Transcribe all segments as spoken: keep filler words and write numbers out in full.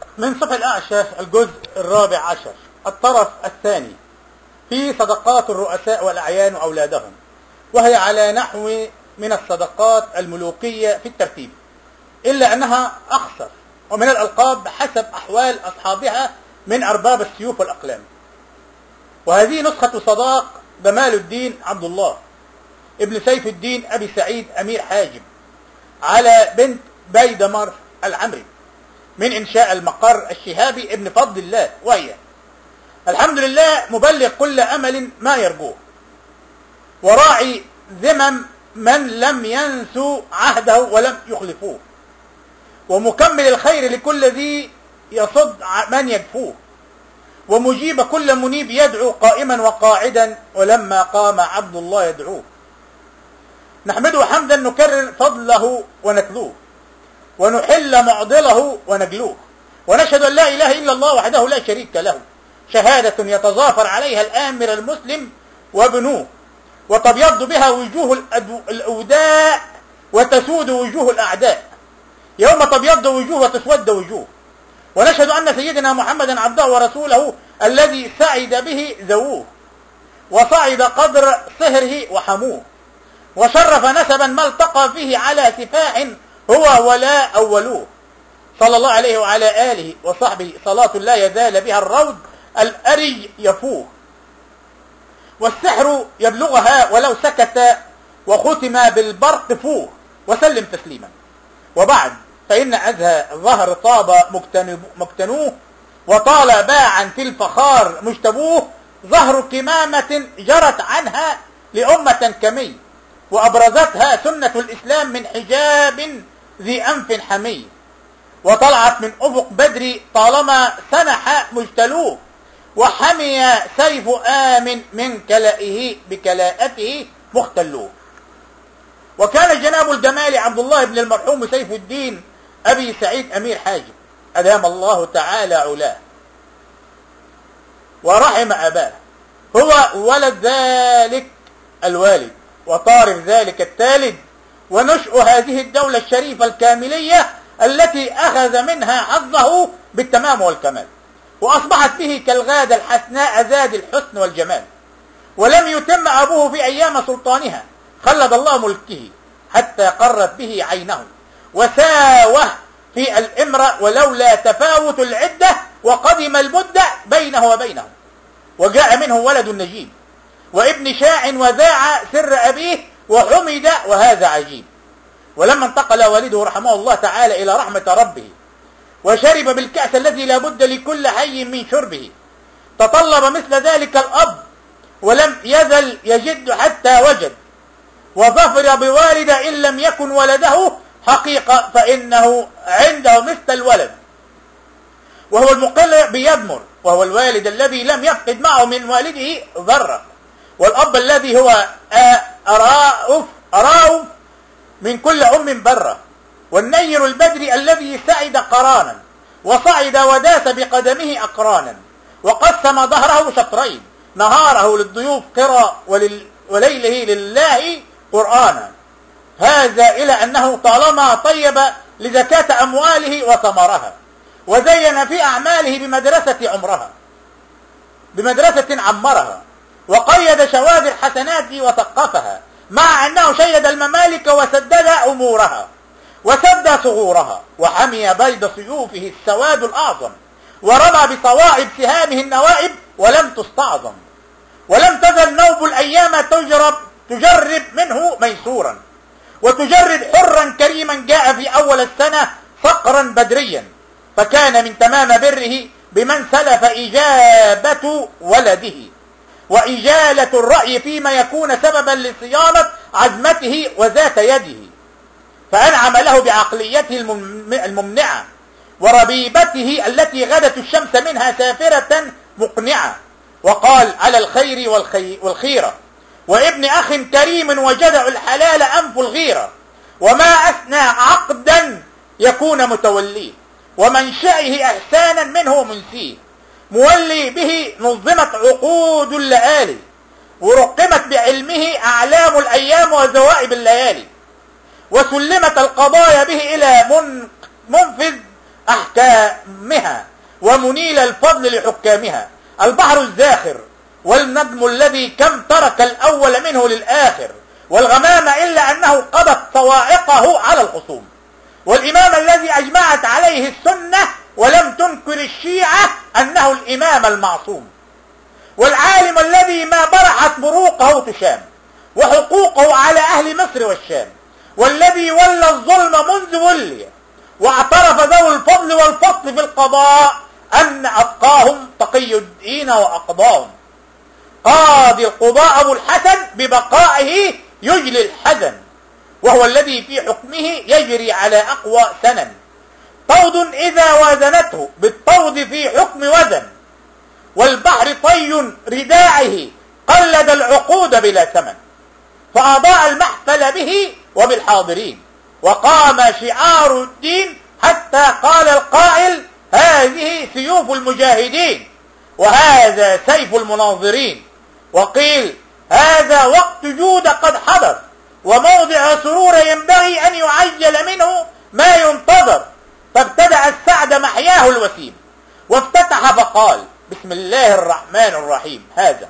من صفحة الأعشى الجزء الرابع عشر الطرف الثاني في صدقات الرؤساء والأعيان وأولادهم، وهي على نحو من الصدقات الملوكية في الترتيب، إلا أنها أخصر ومن الألقاب بحسب أحوال أصحابها من أرباب السيوف والأقلام. وهذه نسخة صداق جمال الدين عبد الله ابن سيف الدين أبي سعيد أمير حاجب على بنت بيدمر العمري من إنشاء المقر الشهابي ابن فضل الله، وهي: الحمد لله مبلغ كل أمل ما يرجوه، وراعي ذمم من لم ينسوا عهده ولم يخلفوه، ومكمل الخير لكل ذي يصد من يجفوه، ومجيب كل منيب يدعو قائما وقاعدا ولما قام عبد الله يدعوه. نحمده حمدا نكرر فضله ونتلوه، ونحل معضله ونجلوه، ونشهد أن لا إله إلا الله وحده لا شريك له، شهادة يتظافر عليها الآمر المسلم وابنوه، وتبيض بها وجوه الأوداء وتسود وجوه الأعداء، يوم تبيض وجوه وتسود وجوه. ونشهد أن سيدنا محمدا عبده ورسوله الذي سعد به ذووه، وصعد قدر صهره وحموه، وشرف نسبا ما التقى فيه على سفاح هو ولا أولوه، صلى الله عليه وعلى آله وصحبه صلاة لا يزال بها الروض الأرج يفوه، والسحر يبلغها ولو سكت، وختم بالبرق فوه، وسلم تسليما. وبعد، فإن أزهى ظهر طاب مكتنوه، وطال باعا في الفخار مجتبوه، ظهر كمامة جرت عنها لأمة كمي، وأبرزتها سنة الإسلام من حجاب ذي أنف حمي، وطلعت من أفق بدري طالما سنح مجتلوه، وحمي سيف آمن من كلائه بكلاءته مختلوه. وكان جناب الجمال عبد الله بن المرحوم سيف الدين أبي سعيد أمير حاجب أدام الله تعالى علاه ورحم أباه، هو ولد ذلك الوالد وطارف ذلك التالد، ونشأ هذه الدولة الشريفة الكاملية التي أخذ منها حظه بالتمام والكمال، وأصبحت به كالغادة الحسناء ذات الحسن والجمال، ولم يتم أبوه في أيام سلطانها، خلد الله ملكه حتى قرت به عينه، وساوه في الإمرة ولولا تفاوت العدة، وقدم المدة بينه وبينه، وجاء منه ولد نجيب وابن شاع وذاع سر أبيه وحمد، وهذا عجيب. ولما انتقل والده رحمه الله تعالى إلى رحمة ربه، وشرب بالكأس الذي لا بد لكل حي من شربه، تطلب مثل ذلك الأب، ولم يزل يجد حتى وجد، وظفر بوالد إن لم يكن ولده حقيقة، فإنه عنده مثل الولد، وهو المقل بيدمر، وهو الوالد الذي لم يفقد معه من والده ذرة، والأب الذي هو أراؤف أراؤف من كل أم برة، والنير البدري الذي سعد قرانا، وصعد وداس بقدمه أقرانا، وقسم ظهره شطرين، نهاره للضيوف قرى ولل... وليله لله قرآنا، هذا إلى أنه طالما طيب لزكاة أمواله وثمرها، وزين في أعماله بمدرسة عمرها بمدرسة عمرها، وقيد شواذ الحسنات وثقفها، مع أنه شيد الممالك وسدد أمورها وسد صغورها، وحمي بيض سيوفه السواد الأعظم، ورمى بصواعب سهامه النوائب ولم تستعظم، ولم تزل نوب الأيام تجرب تجرب منه ميسورا، وتجرد حرا كريما جاء في أول السنة فقرا بدريا، فكان من تمام بره بمن سلف إجابة ولده، وإجالة الرأي فيما يكون سببا لصيانة عزمته وذات يده، فأنعم له بعقليته الممنعة، وربيبته التي غدت الشمس منها سافرة مقنعة، وقال على الخير والخيرة، وابن أخ كريم وجدع الحلال أنف الغيرة، وما أثنى عقدا يكون متوليه، ومنشأه إحسانا منه منسيه، مولي به نظمت عقود الليالي، ورقمت بعلمه أعلام الأيام وزوائب الليالي، وسلمت القضايا به إلى منفذ أحكامها ومنيل الفضل لحكامها، البحر الزاخر والنجم الذي كم ترك الأول منه للآخر، والغمام إلا أنه قضت صواعقه على الخصوم، والإمام الذي أجمعت عليه السنة ولم تنكر الشيعة أنه الإمام المعصوم، والعالم الذي ما برحت بروقه تشام وحقوقه على أهل مصر والشام، والذي ولى الظلم منذ ولي، واعترف ذوي الفضل والفصل في القضاء أن أبقاهم تقي الدين وأقضاهم، قاضي القضاء أبو الحسن ببقائه يجلي الحزن، وهو الذي في حكمه يجري على أقوى سنن، طود إذا وازنته بالطود في حكم وزن، والبحر طي رداعه قلد العقود بلا ثمن، فأضاء المحفل به وبالحاضرين، وقام شعار الدين حتى قال القائل هذه سيوف المجاهدين وهذا سيف المناظرين، وقيل هذا وقت جود قد حضر وموضع سرور ينبغي أن يعجل منه ما ينتظر، فابتدأ السعد محياه الوسيم وافتتح فقال بسم الله الرحمن الرحيم. هذا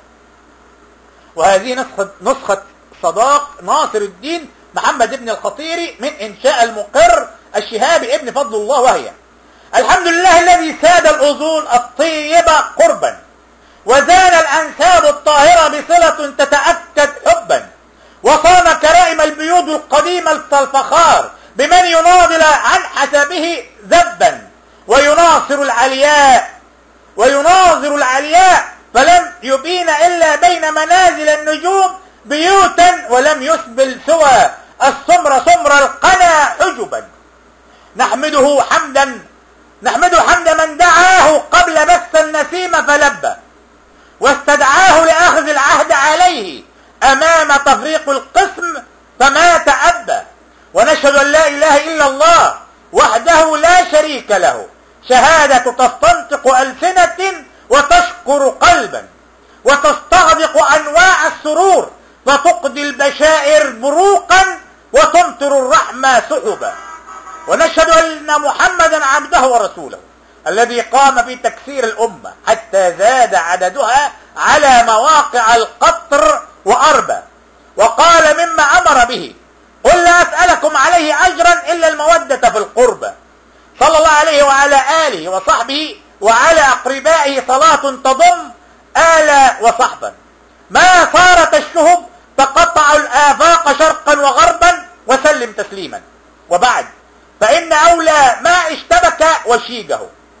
وهذه نسخة, نسخة صداق ناصر الدين محمد بن الخطيري من إنشاء المقر الشهابي ابن فضل الله، وهي الحمد لله الذي ساد الأصول الطيبة قربا وزان الأنساب الطاهرة بصلة تتأكد حبا، وصان كرائم البيوت القديمة الفخار بمن يناضل عن حسبه ذبا، ويناصر العلياء ويناظر العلياء فلم يبين إلا بين منازل النجوم بيوتا، ولم يسبل سوى السمر سمر القنا حجبا. نحمده حمدا نحمده حمد من دعاه قبل بث النسيم فلبى، واستدعاه لأخذ العهد عليه أمام تفريق القسم فما تأبى، ونشهد أن لا إله إلا الله وحده لا شريك له، شهادة تستنطق ألسنة وتشكر قلبا وتستغدق أنواع السرور، فتقضي البشائر بروقا وتمطر الرحمة سحبا. ونشهد أن محمدا عبده ورسوله الذي قام في تكسير الأمة حتى زاد عددها على مواقع القطر وأربى، وقال مما أمر به قل لا أسألكم عليه أجرا إلا المودة في القربى، صلى الله عليه وعلى آله وصحبه وعلى أقربائه صلاة تضم آل وصحبا، ما صارت الشهب تقطع الآفاق شرقا وغربا، وسلم تسليما. وبعد، فإن أولى ما اشتبك وشيجه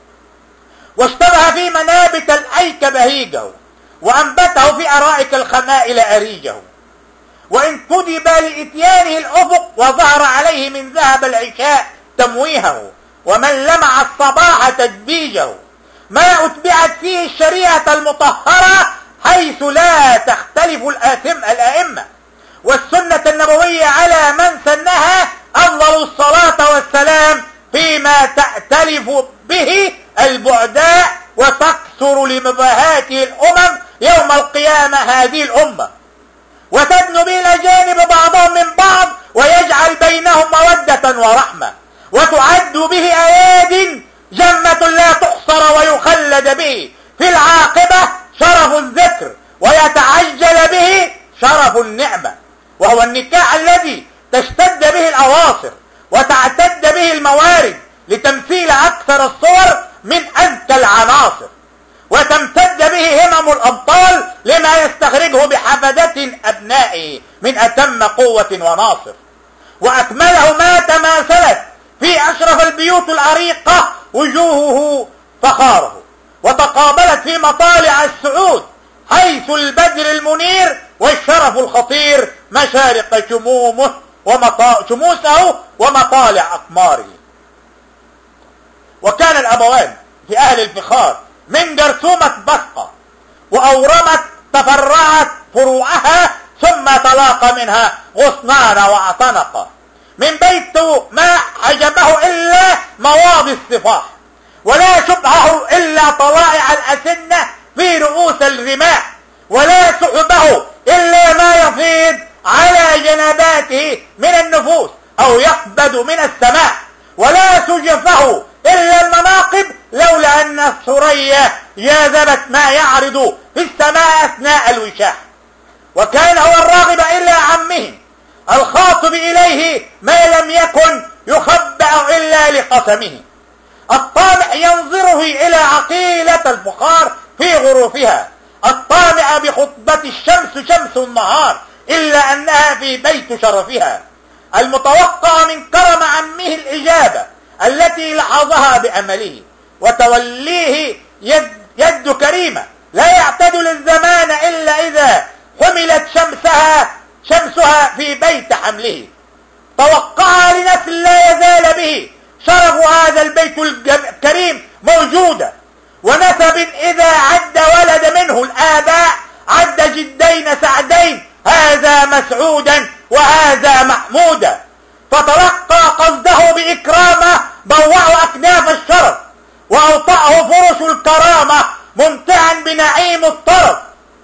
واشتبه في منابت الأيك بهيجه، وأنبته في أرائك الخمائل أريجه، وإن كذب لإتيانه الأفق وظهر عليه من ذهب العشاء تمويهه، ومن لمع الصباح تدبيجه، ما أتبعت فيه الشريعة المطهرة حيث لا تختلف الآثم الأئمة، والسنة النبوية على من سنها أفضل الصلاة والسلام، فيما تأتلف به البعداء وتكثر لمباهاته الأمم يوم القيامة هذه الأمة، وتدنو به الأجانب بعضهم من بعض ويجعل بينهم مودة ورحمة، وتعد به أياد جمة لا تحصر، ويخلد به في العاقبة شرف الذكر، ويتعجل به شرف النعمة، وهو النكاح الذي تشتد به الأواصر وتعتد به الموارد لتمثيل أكثر الصور من أذكى العناصر، وتمتد به همم الأبطال لما يستخرجه بحفدة أبنائه من أتم قوة وناصر، وأكمله ما تماثلت في أشرف البيوت العريقة وجوهه فخاره، وتقابلت في مطالع السعود حيث البدر المنير والشرف الخطير مشارق شمومه ومطا... شموسه ومطالع أقماره. وكان الأبوان في أهل الفخار من جرثومة بسقة، وأورمت تفرعت فروعها ثم تلاقى منها غصنان واعتنقا، من بيت ما حجبه إلا مواضي الصفاح، ولا شبهه إلا طلائع الأسنة في رؤوس الرماح، ولا سحبه إلا ما يفيض على من النفوس أو يقبض من السماء، ولا سجفه إلا ثريا جاذبت ما يعرض في السماء أثناء الوشاح، وكان هو الراغب إلى عمه الخاطب إليه ما لم يكن يخبأ إلا لقسمه. الطامع ينظره إلى عقيلة الفخار في غروفها، الطامع بخطبة الشمس شمس النهار إلا أنها في بيت شرفها، المتوقع من كرم عمه الإجابة التي لحظها بأمله، وتوليه يد, يد كريمة لا يعتدل الزمان إلا إذا حملت شمسها شمسها في بيت حمله، توقعها لنسل لا يزال به شرف هذا البيت الكريم موجودا، ونسب إذا عد ولد منه الآباء عد جدين سعدين، هذا مسعودا وهذا محمودا، فتلقى قصده بإكرامه بوعوا أكناف الشرف، وأوطأه فرش الكرامة ممتعا بنعيم الطرف،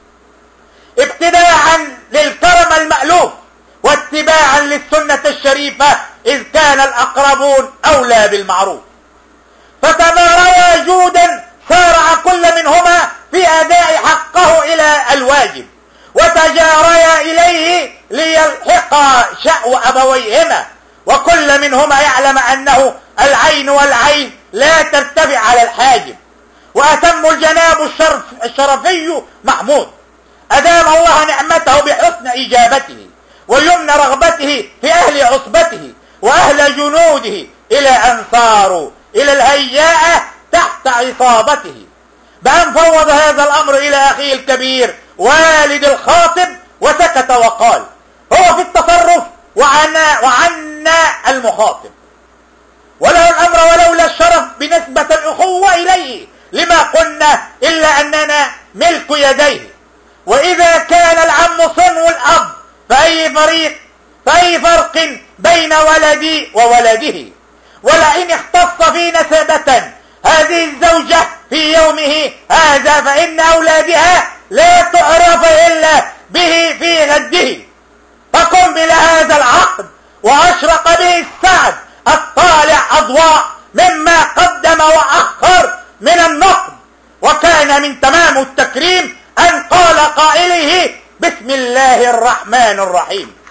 ابتداعا للكرم المألوف واتباعا للسنة الشريفة، إذ كان الأقربون أولى بالمعروف. فتماريا جودا سارع كل منهما في أداء حقه إلى الواجب، وتجاريا إليه ليلحقا شأو أبويهما، وكل منهما يعلم أنه العين والعين لا ترتفع على الحاجب، وأتم الجناب الشرف الشرفي محمود، أدام الله نعمته بحسن إجابته ويمن رغبته في أهل عصبته وأهل جنوده، إلى أن صاروا إلى الهياء تحت عصابته، بأن فوض هذا الأمر إلى أخيه الكبير والد الخاطب، وسكت وقال هو في التصرف وعنا, وعنا المخاطب، وله الأمر ولولا الشرف بنسبة الأخوة إليه لما قلنا إلا أننا ملك يديه، وإذا كان العم صنو الأب فأي فريق فأي فرق بين ولدي وولده، ولئن اختص في نسبة هذه الزوجة في يومه هذا فإن أولادها لا تعرف إلا به في غده، فقم بلا هذا العقد وأشرق به السعد الطالع أضواء مما قدم وأخر من النقد، وكان من تمام التكريم أن قال قائله بسم الله الرحمن الرحيم.